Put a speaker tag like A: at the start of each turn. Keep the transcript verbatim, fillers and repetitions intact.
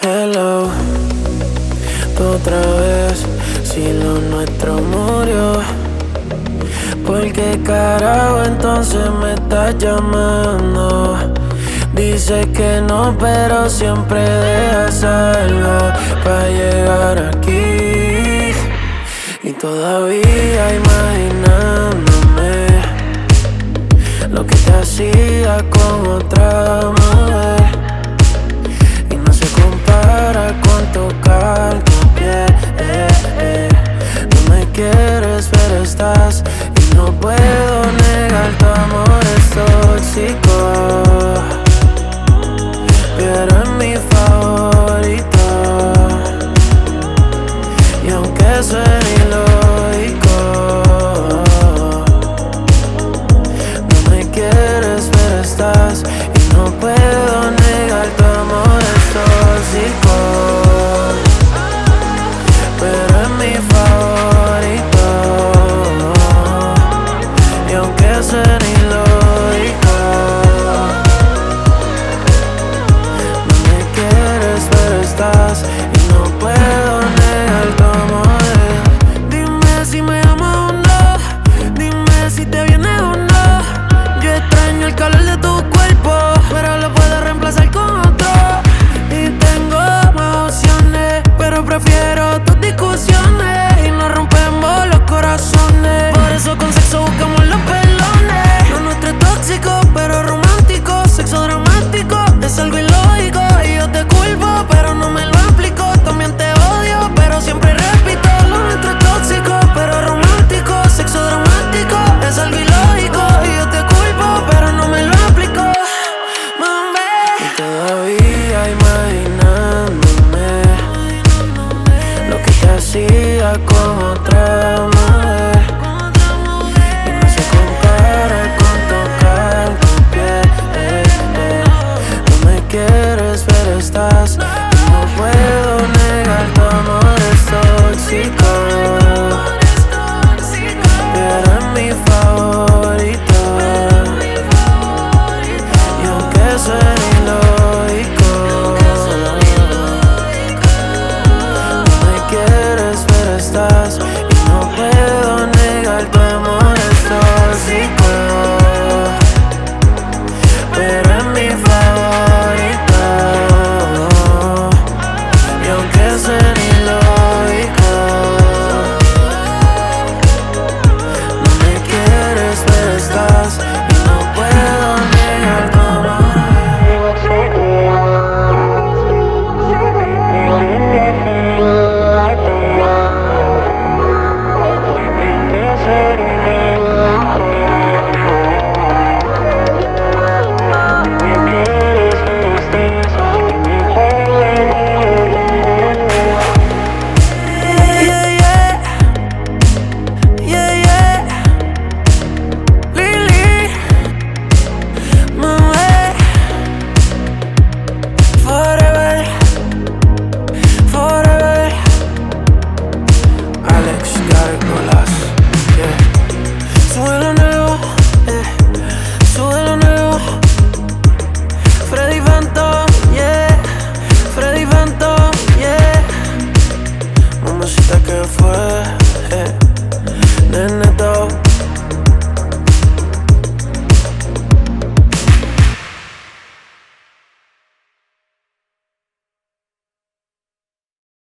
A: Hello, tú otra vez, si lo nuestro murió. ¿Por qué carajo entonces me estás llamando? Dices que no, pero siempre dejas algo para llegar aquí. Y todavía imaginándome lo que te hacía con otra mujer. Y no se compara con tocar tu piel. eh, eh. No me quieres, pero estás. Y no puedo negar tu amor es tóxico, pero es mi favorito. Y aunque suene ilógico, no me quieres, pero estás. Y no puedo negar tu amor es tóxico, pero es mi favorito. Y aunque suene ilógico, no me quieres, pero estás. Y no puedo negar tu amor. Dime si me amas o no, dime si te vienes o no. Yo extraño el calor de tu cuerpo, pero lo puedo reemplazar con otro. Y tengo más opciones, pero prefiero tus discusiones. Y no rompemos los corazones, por eso con sexo buscamos los pelones. Lo nuestro es tóxico, pero romántico. Sexo dramático, es algo ilógico. Y yo te culpo, pero no me lo aplico. También te odio, pero siempre repito. Lo nuestro es tóxico, pero romántico. Sexo dramático, es algo ilógico. Y yo te culpo, pero no me lo aplico. Mami. Y todavía imaginándome lo que te hacía con otra mujer. Y no se compara con tocar tu piel. eh, eh. No me quieres, pero estás. Y no puedo negar tu amor es tóxico.